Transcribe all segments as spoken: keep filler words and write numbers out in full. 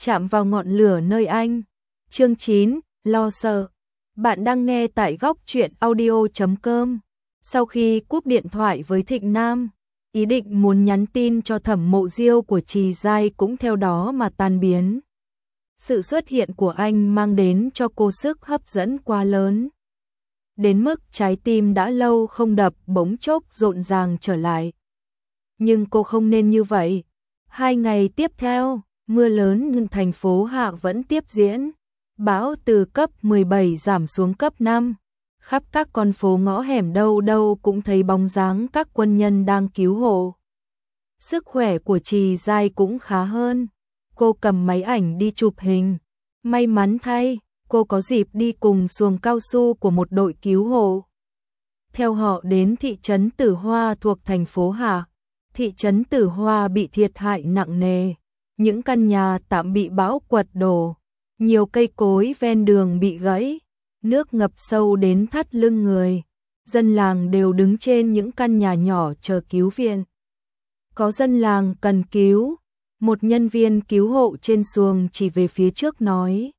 chạm vào ngọn lửa nơi anh. Chương chín, lo sợ. Bạn đang nghe tại góc truyện audio chấm com. Sau khi cúp điện thoại với Thịnh Nam, ý định muốn nhắn tin cho Thẩm Mộ Diêu của Trì Giai cũng theo đó mà tan biến. Sự xuất hiện của anh mang đến cho cô sức hấp dẫn quá lớn, đến mức trái tim đã lâu không đập bỗng chốc rộn ràng trở lại. Nhưng cô không nên như vậy. Hai ngày tiếp theo, mưa lớn thành phố Hạ vẫn tiếp diễn. Bão từ cấp mười bảy giảm xuống cấp năm. Khắp các con phố ngõ hẻm đâu đâu cũng thấy bóng dáng các quân nhân đang cứu hộ. Sức khỏe của Trì Giai cũng khá hơn. Cô cầm máy ảnh đi chụp hình. May mắn thay, cô có dịp đi cùng xuồng cao su của một đội cứu hộ. Theo họ đến thị trấn Tử Hoa thuộc thành phố Hạ. Thị trấn Tử Hoa bị thiệt hại nặng nề. Những căn nhà tạm bị bão quật đổ. Nhiều cây cối ven đường bị gãy. Nước ngập sâu đến thắt lưng người. Dân làng đều đứng trên những căn nhà nhỏ chờ cứu viện. Có dân làng cần cứu. Một nhân viên cứu hộ trên xuồng chỉ về phía trước nói: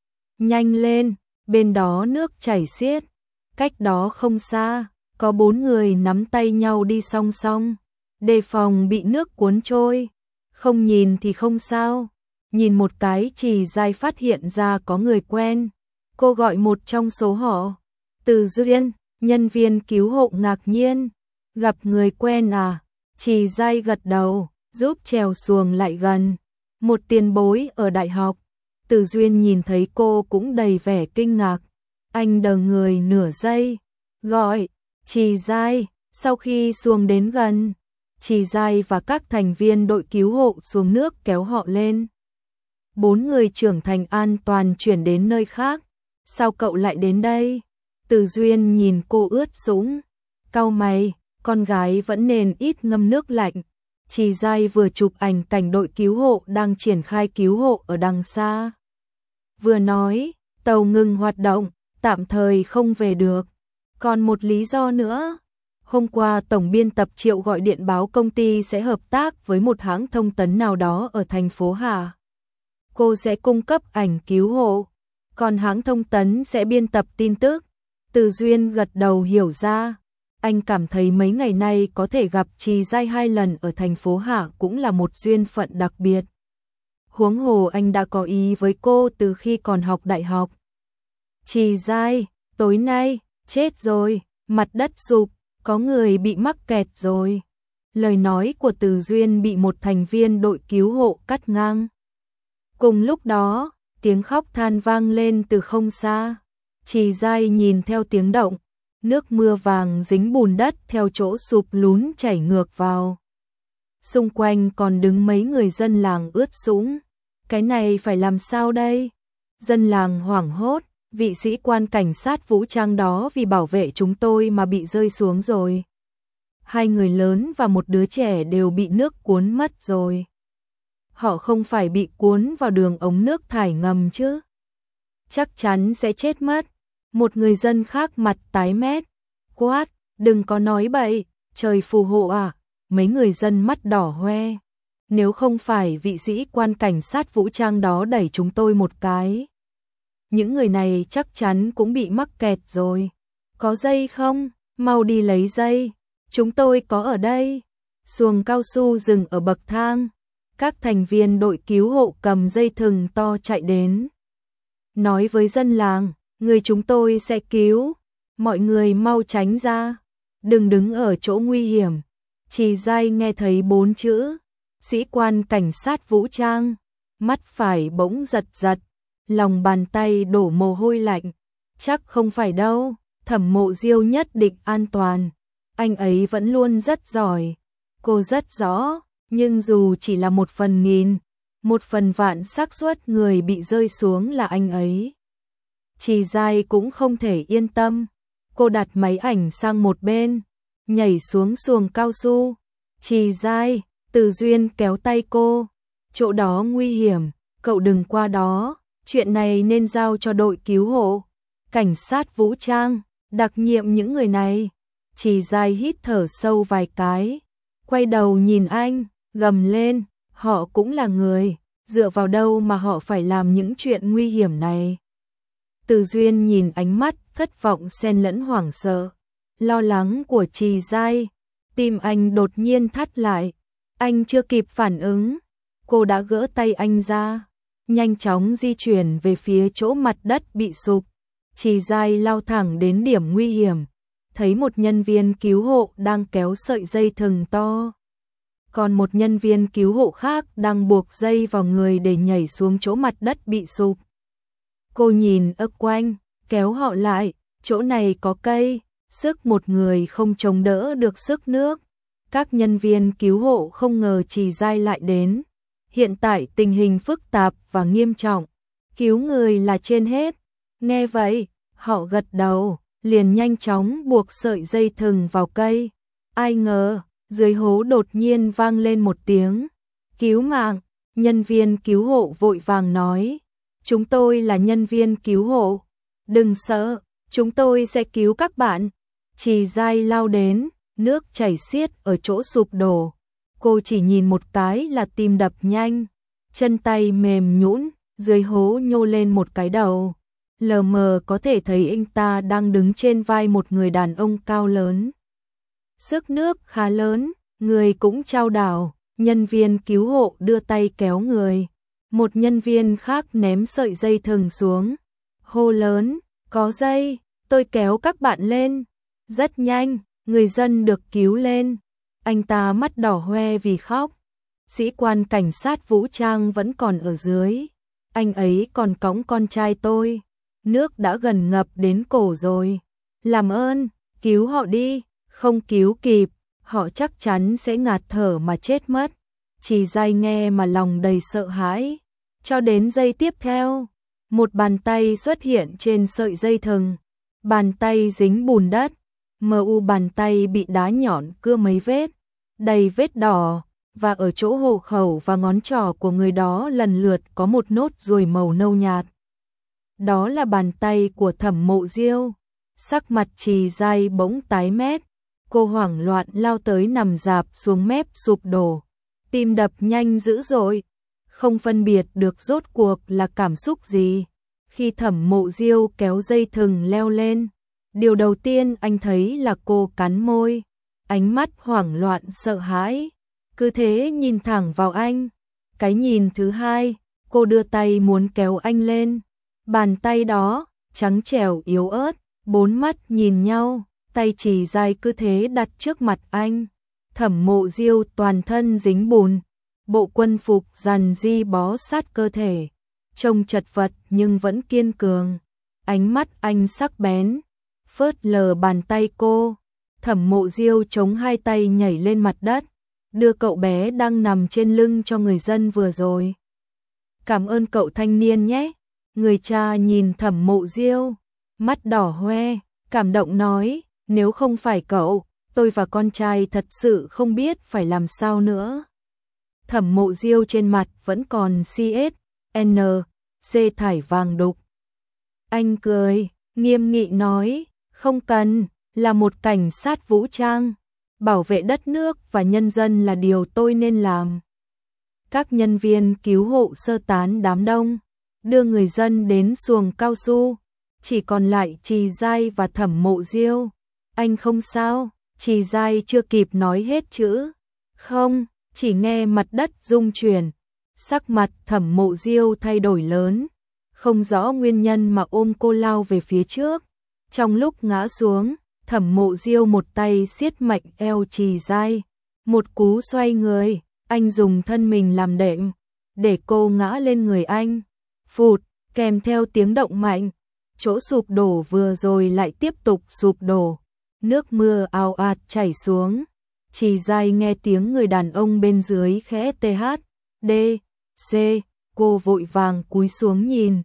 nhanh lên, bên đó nước chảy xiết. Cách đó không xa, có bốn người nắm tay nhau đi song song, đề phòng bị nước cuốn trôi. Không nhìn thì không sao, nhìn một cái Trì Giai phát hiện ra có người quen. Cô gọi một trong số họ. Từ Duyên, nhân viên cứu hộ ngạc nhiên: gặp người quen à? Trì Giai gật đầu, giúp chèo xuồng lại gần. Một tiền bối ở đại học. Từ Duyên nhìn thấy cô cũng đầy vẻ kinh ngạc. Anh đờ người nửa giây, gọi Trì Giai. Sau khi xuồng đến gần, Trì Giai và các thành viên đội cứu hộ xuống nước kéo họ lên. Bốn người trưởng thành an toàn chuyển đến nơi khác. Sao cậu lại đến đây? Từ Duyên nhìn cô ướt sũng, cau mày. Con gái vẫn nên ít ngâm nước lạnh. Trì Giai vừa chụp ảnh cảnh đội cứu hộ đang triển khai cứu hộ ở đằng xa, vừa nói: tàu ngừng hoạt động, tạm thời không về được. Còn một lý do nữa. Hôm qua tổng biên tập Triệu gọi điện báo công ty sẽ hợp tác với một hãng thông tấn nào đó ở thành phố Hà. Cô sẽ cung cấp ảnh cứu hộ, còn hãng thông tấn sẽ biên tập tin tức. Từ Duyên gật đầu hiểu ra. Anh cảm thấy mấy ngày nay có thể gặp Trì Giai hai lần ở thành phố Hạ cũng là một duyên phận đặc biệt. Huống hồ anh đã có ý với cô từ khi còn học đại học. Trì Giai, tối nay, chết rồi, mặt đất sụp, có người bị mắc kẹt rồi. Lời nói của Từ Duyên bị một thành viên đội cứu hộ cắt ngang. Cùng lúc đó, tiếng khóc than vang lên từ không xa. Trì Giai nhìn theo tiếng động. Nước mưa vàng dính bùn đất theo chỗ sụp lún chảy ngược vào. Xung quanh còn đứng mấy người dân làng ướt sũng. Cái này phải làm sao đây? Dân làng hoảng hốt, vị sĩ quan cảnh sát vũ trang đó vì bảo vệ chúng tôi mà bị rơi xuống rồi. Hai người lớn và một đứa trẻ đều bị nước cuốn mất rồi. Họ không phải bị cuốn vào đường ống nước thải ngầm chứ? Chắc chắn sẽ chết mất. Một người dân khác mặt tái mét, quát: đừng có nói bậy, trời phù hộ à? Mấy người dân mắt đỏ hoe. Nếu không phải vị sĩ quan cảnh sát vũ trang đó đẩy chúng tôi một cái, những người này chắc chắn cũng bị mắc kẹt rồi. Có dây không? Mau đi lấy dây. Chúng tôi có ở đây. Xuồng cao su dừng ở bậc thang. Các thành viên đội cứu hộ cầm dây thừng to chạy đến, nói với dân làng: người chúng tôi sẽ cứu, mọi người mau tránh ra, đừng đứng ở chỗ nguy hiểm. Trì Giai nghe thấy bốn chữ sĩ quan cảnh sát vũ trang, mắt phải bỗng giật giật, lòng bàn tay đổ mồ hôi lạnh. Chắc không phải đâu, Thẩm Mộ Diêu nhất định an toàn, anh ấy vẫn luôn rất giỏi. Cô rất rõ, nhưng dù chỉ là một phần nghìn, một phần vạn xác suất người bị rơi xuống là anh ấy, Trì Giai cũng không thể yên tâm. Cô đặt máy ảnh sang một bên, nhảy xuống xuồng cao su. Trì Giai, Từ Duyên kéo tay cô. Chỗ đó nguy hiểm, cậu đừng qua đó. Chuyện này nên giao cho đội cứu hộ, cảnh sát vũ trang, đặc nhiệm những người này. Trì Giai hít thở sâu vài cái, quay đầu nhìn anh, gầm lên: họ cũng là người, dựa vào đâu mà họ phải làm những chuyện nguy hiểm này. Từ Duyên nhìn ánh mắt thất vọng xen lẫn hoảng sợ, lo lắng của Trì Giai, tim anh đột nhiên thắt lại, anh chưa kịp phản ứng, cô đã gỡ tay anh ra, nhanh chóng di chuyển về phía chỗ mặt đất bị sụp. Trì Giai lao thẳng đến điểm nguy hiểm, thấy một nhân viên cứu hộ đang kéo sợi dây thừng to, còn một nhân viên cứu hộ khác đang buộc dây vào người để nhảy xuống chỗ mặt đất bị sụp. Cô nhìn ấp quanh, kéo họ lại, chỗ này có cây, sức một người không chống đỡ được sức nước. Các nhân viên cứu hộ không ngờ Trì Giai lại đến. Hiện tại tình hình phức tạp và nghiêm trọng, cứu người là trên hết. Nghe vậy, họ gật đầu, liền nhanh chóng buộc sợi dây thừng vào cây. Ai ngờ, dưới hố đột nhiên vang lên một tiếng cứu mạng. Nhân viên cứu hộ vội vàng nói, chúng tôi là nhân viên cứu hộ, đừng sợ, chúng tôi sẽ cứu các bạn. Trì Giai lao đến, nước chảy xiết ở chỗ sụp đổ. Cô chỉ nhìn một cái là tim đập nhanh, chân tay mềm nhũn, dưới hố nhô lên một cái đầu. Lờ mờ có thể thấy anh ta đang đứng trên vai một người đàn ông cao lớn. Sức nước khá lớn, người cũng chao đảo, nhân viên cứu hộ đưa tay kéo người. Một nhân viên khác ném sợi dây thừng xuống, hô lớn, có dây, tôi kéo các bạn lên. Rất nhanh, người dân được cứu lên. Anh ta mắt đỏ hoe vì khóc. Sĩ quan cảnh sát vũ trang vẫn còn ở dưới. Anh ấy còn cõng con trai tôi. Nước đã gần ngập đến cổ rồi. Làm ơn, cứu họ đi, không cứu kịp, họ chắc chắn sẽ ngạt thở mà chết mất. Trì Giai nghe mà lòng đầy sợ hãi. Cho đến giây tiếp theo, một bàn tay xuất hiện trên sợi dây thừng. Bàn tay dính bùn đất, mờ u bàn tay bị đá nhọn cưa mấy vết, đầy vết đỏ, và ở chỗ hộ khẩu và ngón trỏ của người đó lần lượt có một nốt ruồi màu nâu nhạt. Đó là bàn tay của Thẩm Mộ Diêu. Sắc mặt Trì Giai bỗng tái mét, cô hoảng loạn lao tới nằm rạp xuống mép sụp đổ, tim đập nhanh dữ dội, không phân biệt được rốt cuộc là cảm xúc gì. Khi Thẩm Mộ Diêu kéo dây thừng leo lên, điều đầu tiên anh thấy là cô cắn môi, ánh mắt hoảng loạn sợ hãi, cứ thế nhìn thẳng vào anh. Cái nhìn thứ hai, cô đưa tay muốn kéo anh lên. Bàn tay đó, trắng trẻo yếu ớt, bốn mắt nhìn nhau, tay Trì Giai cứ thế đặt trước mặt anh. Thẩm Mộ Diêu toàn thân dính bùn, bộ quân phục dằn di bó sát cơ thể, trông chật vật nhưng vẫn kiên cường. Ánh mắt anh sắc bén, phớt lờ bàn tay cô. Thẩm Mộ Diêu chống hai tay nhảy lên mặt đất, đưa cậu bé đang nằm trên lưng cho người dân vừa rồi. Cảm ơn cậu thanh niên nhé. Người cha nhìn Thẩm Mộ Diêu, mắt đỏ hoe, cảm động nói, nếu không phải cậu, tôi và con trai thật sự không biết phải làm sao nữa. Thẩm Mộ Diêu trên mặt vẫn còn xê ét en xê thải vàng đục. Anh cười, nghiêm nghị nói, không cần, là một cảnh sát vũ trang, bảo vệ đất nước và nhân dân là điều tôi nên làm. Các nhân viên cứu hộ sơ tán đám đông, đưa người dân đến xuồng cao su, chỉ còn lại Trì Giai và Thẩm Mộ Diêu. Anh không sao? Trì Giai chưa kịp nói hết chữ không, chỉ nghe mặt đất rung chuyển. Sắc mặt Thẩm Mộ Diêu thay đổi lớn, không rõ nguyên nhân mà ôm cô lao về phía trước. Trong lúc ngã xuống, Thẩm Mộ Diêu một tay siết mạnh eo Trì Giai, một cú xoay người, anh dùng thân mình làm đệm, để cô ngã lên người anh. Phụt, kèm theo tiếng động mạnh, chỗ sụp đổ vừa rồi lại tiếp tục sụp đổ. Nước mưa ào ạt chảy xuống. Trì Giai nghe tiếng người đàn ông bên dưới khẽ tê hát, đê, xê, cô vội vàng cúi xuống nhìn.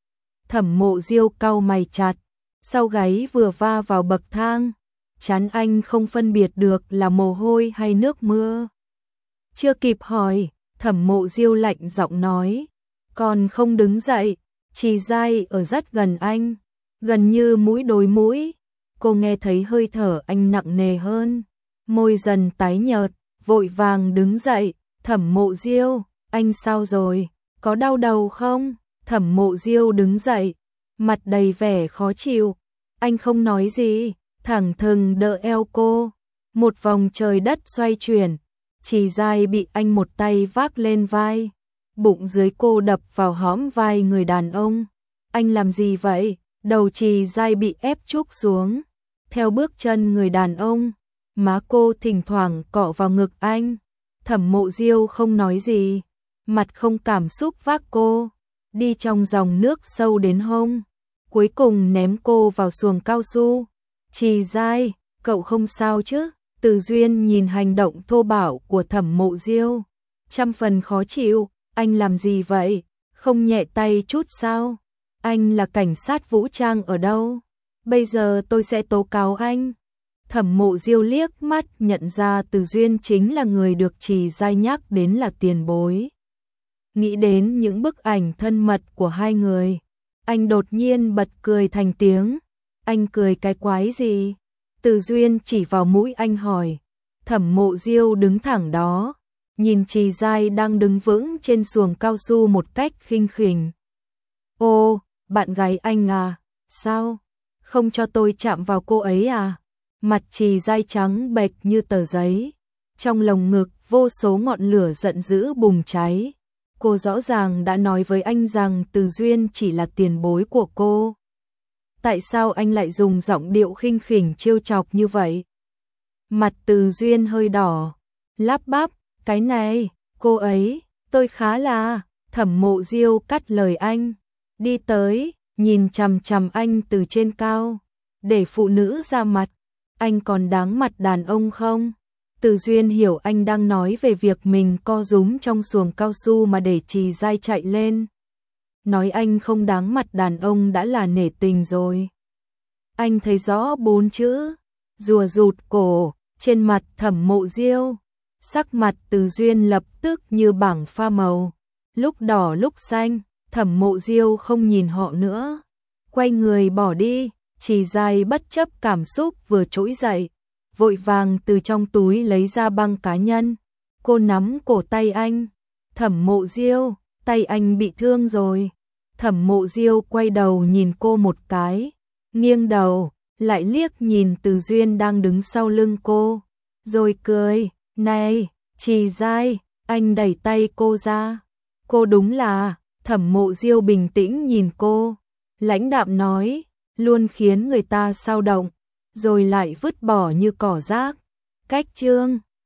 Thẩm Mộ Diêu cau mày chặt, sau gáy vừa va vào bậc thang, trán anh không phân biệt được là mồ hôi hay nước mưa. Chưa kịp hỏi, Thẩm Mộ Diêu lạnh giọng nói, còn không đứng dậy. Trì Giai ở rất gần anh, gần như mũi đối mũi. Cô nghe thấy hơi thở anh nặng nề hơn, môi dần tái nhợt, vội vàng đứng dậy. Thẩm Mộ Diêu, anh sao rồi, có đau đầu không? Thẩm Mộ Diêu đứng dậy, mặt đầy vẻ khó chịu. Anh không nói gì, thẳng thừng đỡ eo cô. Một vòng trời đất xoay chuyển, Trì Giai bị anh một tay vác lên vai. Bụng dưới cô đập vào hõm vai người đàn ông. Anh làm gì vậy? Đầu Trì Giai bị ép trúc xuống. Theo bước chân người đàn ông, má cô thỉnh thoảng cọ vào ngực anh. Thẩm Mộ Diêu không nói gì, mặt không cảm xúc vác cô, đi trong dòng nước sâu đến hông. Cuối cùng ném cô vào xuồng cao su. Trì Giai, cậu không sao chứ? Từ Duyên nhìn hành động thô bạo của Thẩm Mộ Diêu, trăm phần khó chịu. Anh làm gì vậy? Không nhẹ tay chút sao? Anh là cảnh sát vũ trang ở đâu? Bây giờ tôi sẽ tố cáo anh. Thẩm Mộ Diêu liếc mắt nhận ra Từ Duyên chính là người được Trì Giai nhắc đến là tiền bối. Nghĩ đến những bức ảnh thân mật của hai người, anh đột nhiên bật cười thành tiếng. Anh cười cái quái gì? Từ Duyên chỉ vào mũi anh hỏi. Thẩm Mộ Diêu đứng thẳng đó, nhìn Trì Giai đang đứng vững trên xuồng cao su một cách khinh khỉnh. Ô, bạn gái anh à? Sao? Không cho tôi chạm vào cô ấy à? Mặt Trì Giai trắng bệch như tờ giấy, trong lồng ngực vô số ngọn lửa giận dữ bùng cháy. Cô rõ ràng đã nói với anh rằng Từ Duyên chỉ là tiền bối của cô. Tại sao anh lại dùng giọng điệu khinh khỉnh trêu chọc như vậy? Mặt Từ Duyên hơi đỏ, lắp bắp, cái này, cô ấy, tôi khá là... Thẩm Mộ Diêu cắt lời anh, đi tới, nhìn chằm chằm anh từ trên cao. Để phụ nữ ra mặt, anh còn đáng mặt đàn ông không? Từ Duyên hiểu anh đang nói về việc mình co rúm trong xuồng cao su mà để Trì Giai chạy lên. Nói anh không đáng mặt đàn ông đã là nể tình rồi. Anh thấy rõ bốn chữ, rùa rụt cổ, trên mặt Thẩm Mộ Diêu. Sắc mặt Từ Duyên lập tức như bảng pha màu, lúc đỏ lúc xanh. Thẩm Mộ Diêu không nhìn họ nữa, quay người bỏ đi. Trì Giai bất chấp cảm xúc vừa trỗi dậy, vội vàng từ trong túi lấy ra băng cá nhân. Cô nắm cổ tay anh. Thẩm Mộ Diêu, tay anh bị thương rồi. Thẩm Mộ Diêu quay đầu nhìn cô một cái, nghiêng đầu, lại liếc nhìn Từ Duyên đang đứng sau lưng cô, rồi cười. Này, Trì Giai, anh đẩy tay cô ra. Cô đúng là... Thẩm Mộ Diêu bình tĩnh nhìn cô, lãnh đạm nói, luôn khiến người ta xao động, rồi lại vứt bỏ như cỏ rác. Cách chương